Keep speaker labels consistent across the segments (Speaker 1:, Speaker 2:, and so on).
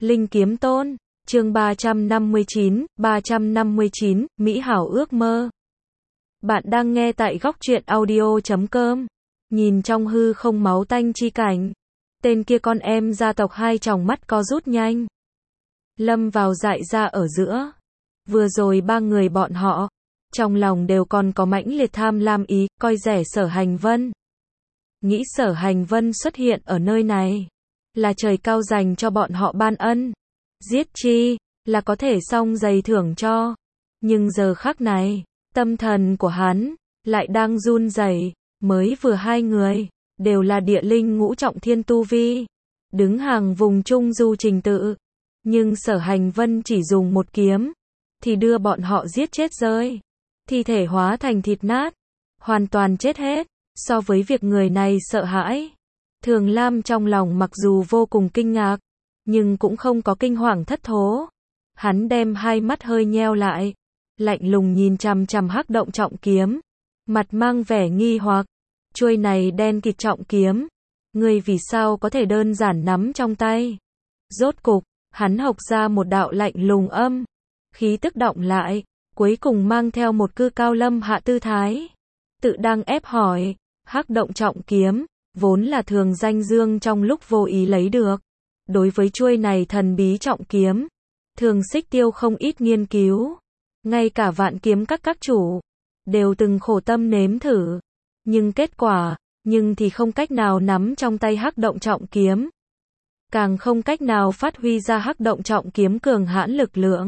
Speaker 1: Linh Kiếm Tôn, chương 359, Mỹ hảo ước mơ. Bạn đang nghe tại góc truyện audio.com. Nhìn trong hư không máu tanh chi cảnh. Tên kia con em gia tộc hai tròng mắt co rút nhanh. Lâm vào dại ra ở giữa. Vừa rồi ba người bọn họ, trong lòng đều còn có mãnh liệt tham lam ý, coi rẻ Sở Hành Vân. Nghĩ Sở Hành Vân xuất hiện ở nơi này, là trời cao dành cho bọn họ ban ân. Giết chi, là có thể xong giày thưởng cho. Nhưng giờ khắc này, tâm thần của hắn, lại đang run rẩy. Mới vừa hai người, đều là địa linh ngũ trọng thiên tu vi. Đứng hàng vùng trung du trình tự. Nhưng Sở Hành Vân chỉ dùng một kiếm, thì đưa bọn họ giết chết rơi. Thi thể hóa thành thịt nát, hoàn toàn chết hết. So với việc người này sợ hãi, Thường Lam trong lòng mặc dù vô cùng kinh ngạc, nhưng cũng không có kinh hoàng thất thố. Hắn đem hai mắt hơi nheo lại, lạnh lùng nhìn chằm chằm hắc động trọng kiếm, mặt mang vẻ nghi hoặc. Chuôi này đen kịt trọng kiếm, ngươi vì sao có thể đơn giản nắm trong tay? Rốt cục, hắn hộc ra một đạo lạnh lùng âm, khí tức động lại, cuối cùng mang theo một cư cao lâm hạ tư thái, tự đang ép hỏi. Hắc động trọng kiếm, vốn là Thường Danh Dương trong lúc vô ý lấy được. Đối với chuôi này thần bí trọng kiếm, Thường Xích Tiêu không ít nghiên cứu. Ngay cả Vạn Kiếm các chủ, đều từng khổ tâm nếm thử. Nhưng kết quả, thì không cách nào nắm trong tay hắc động trọng kiếm. Càng không cách nào phát huy ra hắc động trọng kiếm cường hãn lực lượng.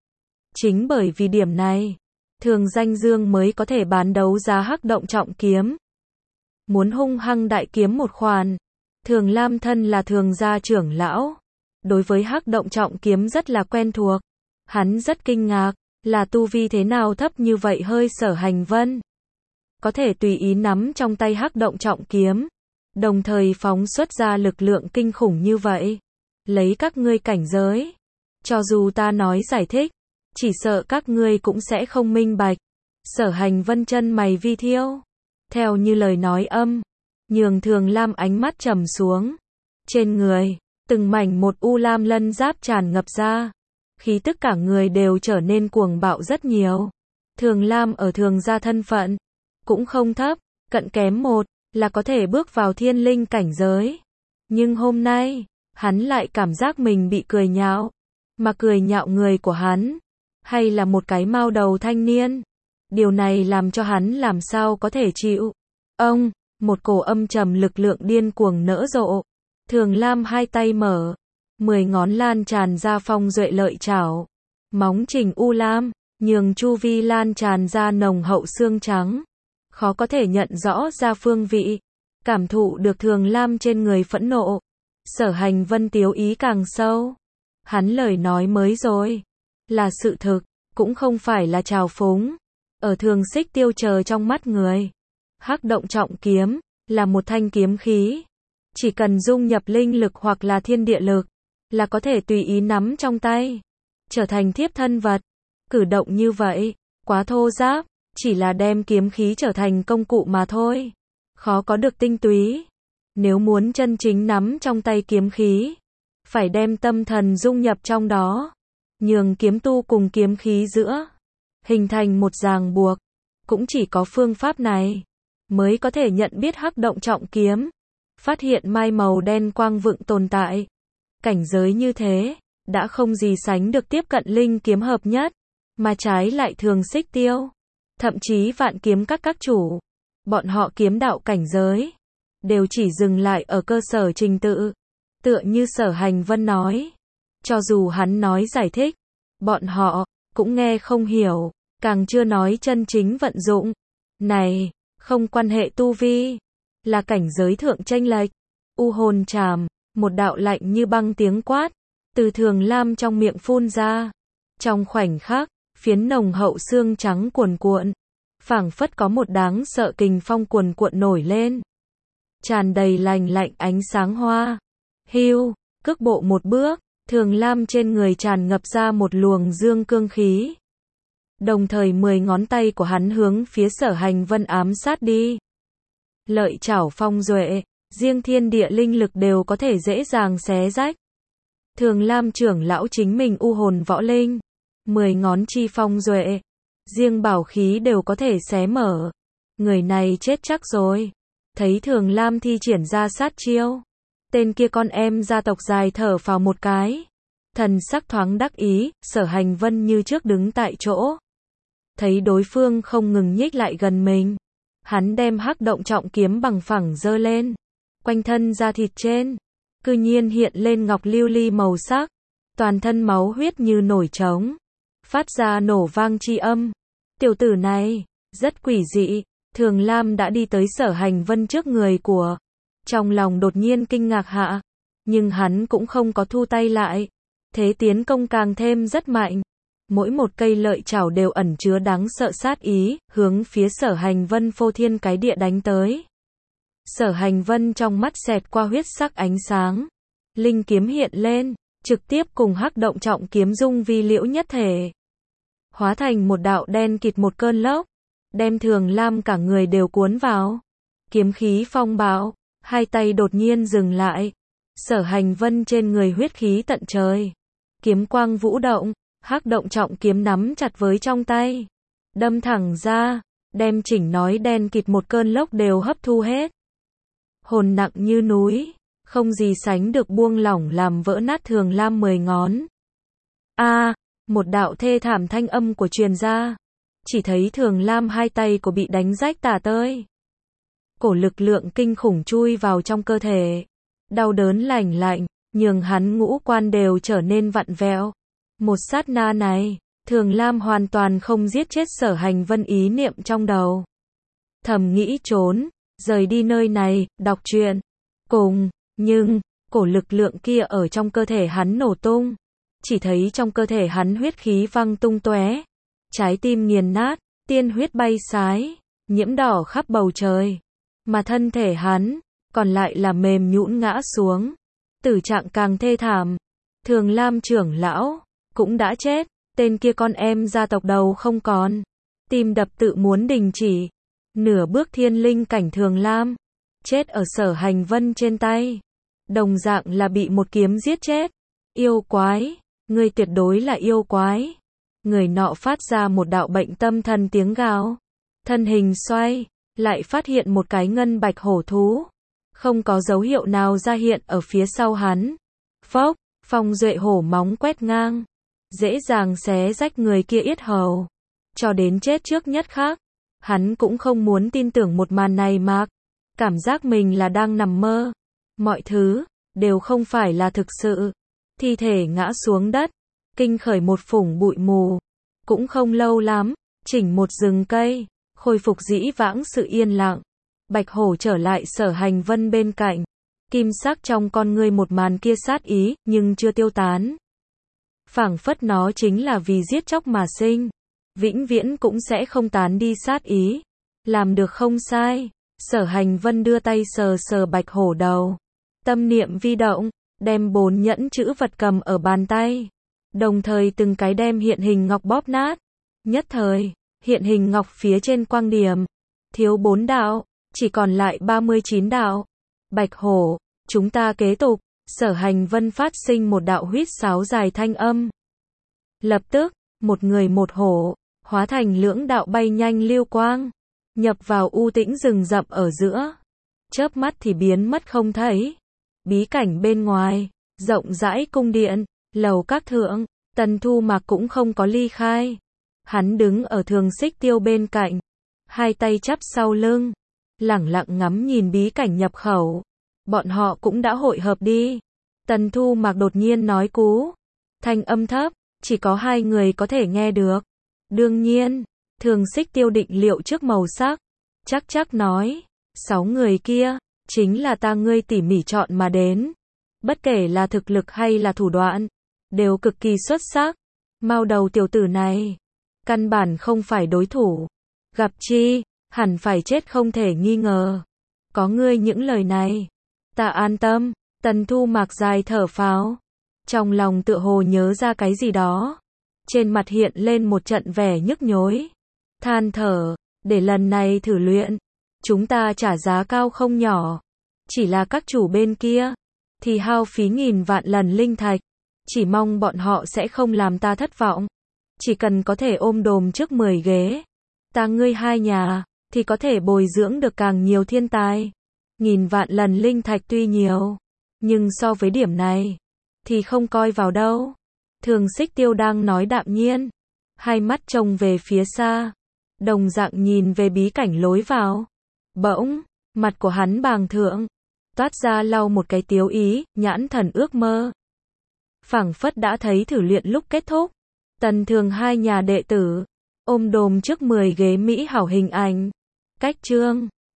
Speaker 1: Chính bởi vì điểm này, Thường Danh Dương mới có thể bán đấu giá hắc động trọng kiếm. Muốn hung hăng đại kiếm một khoản. Thường Lam thân là Thường gia trưởng lão, đối với hắc động trọng kiếm rất là quen thuộc. Hắn rất kinh ngạc, là tu vi thế nào thấp như vậy hơi Sở Hành Vân, có thể tùy ý nắm trong tay hắc động trọng kiếm, đồng thời phóng xuất ra lực lượng kinh khủng như vậy. Lấy các ngươi cảnh giới, cho dù ta nói giải thích, chỉ sợ các ngươi cũng sẽ không minh bạch. Sở Hành Vân chân mày vi thiêu, theo như lời nói âm, nhường Thường Lam ánh mắt trầm xuống. Trên người, từng mảnh một u lam lân giáp tràn ngập ra, khí tức cả người đều trở nên cuồng bạo rất nhiều. Thường Lam ở Thường gia thân phận cũng không thấp, cận kém một là có thể bước vào thiên linh cảnh giới. Nhưng hôm nay, hắn lại cảm giác mình bị cười nhạo, mà cười nhạo người của hắn, hay là một cái mao đầu thanh niên. Điều này làm cho hắn làm sao có thể chịu. Ông, một cổ âm trầm lực lượng điên cuồng nở rộ. Thường Lam hai tay mở, 10 ngón lan tràn ra phong duệ lợi chảo. Móng trình u lam, nhường chu vi lan tràn ra nồng hậu xương trắng. Khó có thể nhận rõ ra phương vị. Cảm thụ được Thường Lam trên người phẫn nộ. Sở Hành Vân tiếu ý càng sâu. Hắn lời nói mới rồi, là sự thực, cũng không phải là trào phúng. Ở Thường Xích Tiêu chờ trong mắt người, hắc động trọng kiếm, là một thanh kiếm khí. Chỉ cần dung nhập linh lực hoặc là thiên địa lực, là có thể tùy ý nắm trong tay, trở thành thiếp thân vật. Cử động như vậy, quá thô giáp, chỉ là đem kiếm khí trở thành công cụ mà thôi. Khó có được tinh túy. Nếu muốn chân chính nắm trong tay kiếm khí, phải đem tâm thần dung nhập trong đó, nhường kiếm tu cùng kiếm khí giữa hình thành một ràng buộc. Cũng chỉ có phương pháp này mới có thể nhận biết hắc động trọng kiếm, phát hiện mai màu đen quang vượng tồn tại. Cảnh giới như thế đã không gì sánh được tiếp cận linh kiếm hợp nhất, mà trái lại Thường Xích Tiêu, thậm chí Vạn Kiếm các chủ, bọn họ kiếm đạo cảnh giới đều chỉ dừng lại ở cơ sở trình tự. Tựa như Sở Hành Vân nói, cho dù hắn nói giải thích, bọn họ cũng nghe không hiểu, càng chưa nói chân chính vận dụng. Này, không quan hệ tu vi, là cảnh giới thượng chênh lệch. U hồn trảm, một đạo lạnh như băng tiếng quát, từ Thường Lam trong miệng phun ra. Trong khoảnh khắc, phiến nồng hậu xương trắng cuồn cuộn, phảng phất có một đáng sợ kình phong cuồn cuộn nổi lên. Tràn đầy lành lạnh ánh sáng hoa. Hưu, cước bộ một bước, Thường Lam trên người tràn ngập ra một luồng dương cương khí. Đồng thời 10 ngón tay của hắn hướng phía Sở Hành Vân ám sát đi. Lợi chảo phong duệ, riêng thiên địa linh lực đều có thể dễ dàng xé rách. Thường Lam trưởng lão chính mình u hồn võ linh, 10 ngón chi phong duệ, riêng bảo khí đều có thể xé mở. Người này chết chắc rồi. Thấy Thường Lam thi triển ra sát chiêu, tên kia con em gia tộc dài thở phào một cái. Thần sắc thoáng đắc ý, Sở Hành Vân như trước đứng tại chỗ. Thấy đối phương không ngừng nhích lại gần mình, hắn đem hắc động trọng kiếm bằng phẳng giơ lên. Quanh thân da thịt trên, cư nhiên hiện lên ngọc lưu ly màu sắc, toàn thân máu huyết như nổi trống, phát ra nổ vang chi âm. Tiểu tử này, rất quỷ dị. Thường Lam đã đi tới Sở Hành Vân trước người của. Trong lòng đột nhiên kinh ngạc hạ, nhưng hắn cũng không có thu tay lại. Thế tiến công càng thêm rất mạnh. Mỗi một cây lợi chảo đều ẩn chứa đáng sợ sát ý, hướng phía Sở Hành Vân phô thiên cái địa đánh tới. Sở Hành Vân trong mắt xẹt qua huyết sắc ánh sáng. Linh kiếm hiện lên, trực tiếp cùng hắc động trọng kiếm dung vi liễu nhất thể. Hóa thành một đạo đen kịt một cơn lốc, đem Thường Lam cả người đều cuốn vào. Kiếm khí phong bạo, hai tay đột nhiên dừng lại. Sở Hành Vân trên người huyết khí tận trời. Kiếm quang vũ động, hắc động trọng kiếm nắm chặt với trong tay. Đâm thẳng ra, đem chỉnh nói đen kịt một cơn lốc đều hấp thu hết. Hồn nặng như núi, không gì sánh được buông lỏng làm vỡ nát Thường Lam 10 ngón. Một đạo thê thảm thanh âm của truyền ra. Chỉ thấy Thường Lam hai tay của bị đánh rách tả tơi. Cổ lực lượng kinh khủng chui vào trong cơ thể. Đau đớn lạnh lạnh, nhường hắn ngũ quan đều trở nên vặn vẹo. Một sát na này, Thường Lam hoàn toàn không giết chết Sở Hành Vân ý niệm trong đầu. Thầm nghĩ trốn, rời đi nơi này, đọc truyện. Nhưng, cổ lực lượng kia ở trong cơ thể hắn nổ tung. Chỉ thấy trong cơ thể hắn huyết khí văng tung tóe. Trái tim nghiền nát, tiên huyết bay sái, nhiễm đỏ khắp bầu trời. Mà thân thể hắn, còn lại là mềm nhũn ngã xuống. Tử trạng càng thê thảm. Thường Lam trưởng lão, cũng đã chết. Tên kia con em gia tộc đầu không còn. Tim đập tự muốn đình chỉ. Nửa bước thiên linh cảnh Thường Lam, chết ở Sở Hành Vân trên tay. Đồng dạng là bị một kiếm giết chết. Yêu quái, ngươi tuyệt đối là yêu quái. Người nọ phát ra một đạo bệnh tâm thần tiếng gào. Thân hình xoay, lại phát hiện một cái ngân bạch hổ thú. Không có dấu hiệu nào ra hiện ở phía sau hắn. Phốc, phong duệ hổ móng quét ngang. Dễ dàng xé rách người kia yết hầu. Cho đến chết trước nhất khắc. Hắn cũng không muốn tin tưởng một màn này mà. Cảm giác mình là đang nằm mơ. Mọi thứ, đều không phải là thực sự. Thi thể ngã xuống đất. Kinh khởi một phủng bụi mù. Cũng không lâu lắm, chỉnh một rừng cây, khôi phục dĩ vãng sự yên lặng. Bạch hổ trở lại Sở Hành Vân bên cạnh. Kim sắc trong con ngươi một màn kia sát ý, nhưng chưa tiêu tán. Phảng phất nó chính là vì giết chóc mà sinh. Vĩnh viễn cũng sẽ không tán đi sát ý. Làm được không sai. Sở Hành Vân đưa tay sờ sờ bạch hổ đầu. Tâm niệm vi động, đem 4 nhẫn chữ vật cầm ở bàn tay. Đồng thời từng cái đem hiện hình ngọc bóp nát. Nhất thời, hiện hình ngọc phía trên quang điểm. Thiếu 4 đạo, chỉ còn lại 39 đạo. Bạch hổ, chúng ta kế tục. Sở Hành Vân phát sinh một đạo huýt sáo dài thanh âm. Lập tức, một người một hổ, hóa thành lưỡng đạo bay nhanh lưu quang. Nhập vào u tĩnh rừng rậm ở giữa. Chớp mắt thì biến mất không thấy. Bí cảnh bên ngoài, rộng rãi cung điện, lầu các thượng, Tần Thu Mạc cũng không có ly khai. Hắn đứng ở Thường Xích Tiêu bên cạnh, hai tay chắp sau lưng, lẳng lặng ngắm nhìn bí cảnh nhập khẩu. Bọn họ cũng đã hội hợp đi. Tần Thu Mạc đột nhiên nói cú. Thanh âm thấp, chỉ có 2 người có thể nghe được. Đương nhiên, Thường Xích Tiêu định liệu trước màu sắc. Chắc nói, 6 người kia, chính là ta ngươi tỉ mỉ chọn mà đến. Bất kể là thực lực hay là thủ đoạn, đều cực kỳ xuất sắc. Mao đầu tiểu tử này, căn bản không phải đối thủ. Gặp chi, hẳn phải chết không thể nghi ngờ. Có ngươi những lời này, ta an tâm. Tần Thu Mạc dài thở phào. Trong lòng tựa hồ nhớ ra cái gì đó. Trên mặt hiện lên một trận vẻ nhức nhối. Than thở, để lần này thử luyện, chúng ta trả giá cao không nhỏ. Chỉ là các chủ bên kia, thì hao phí nghìn vạn lần linh thạch. Chỉ mong bọn họ sẽ không làm ta thất vọng. Chỉ cần có thể ôm đồm trước 10 ghế, ta ngươi hai nhà, thì có thể bồi dưỡng được càng nhiều thiên tài. Nghìn vạn lần linh thạch tuy nhiều, nhưng so với điểm này, thì không coi vào đâu. Thường Xích Tiêu đang nói đạm nhiên, hai mắt trông về phía xa, đồng dạng nhìn về bí cảnh lối vào. Bỗng, mặt của hắn bàng thượng, toát ra lau một cái tiếu ý, nhãn thần ước mơ. Phảng phất đã thấy thử luyện lúc kết thúc, tần thường hai nhà đệ tử, ôm đồm trước 10 ghế mỹ hảo hình ảnh. Cách chương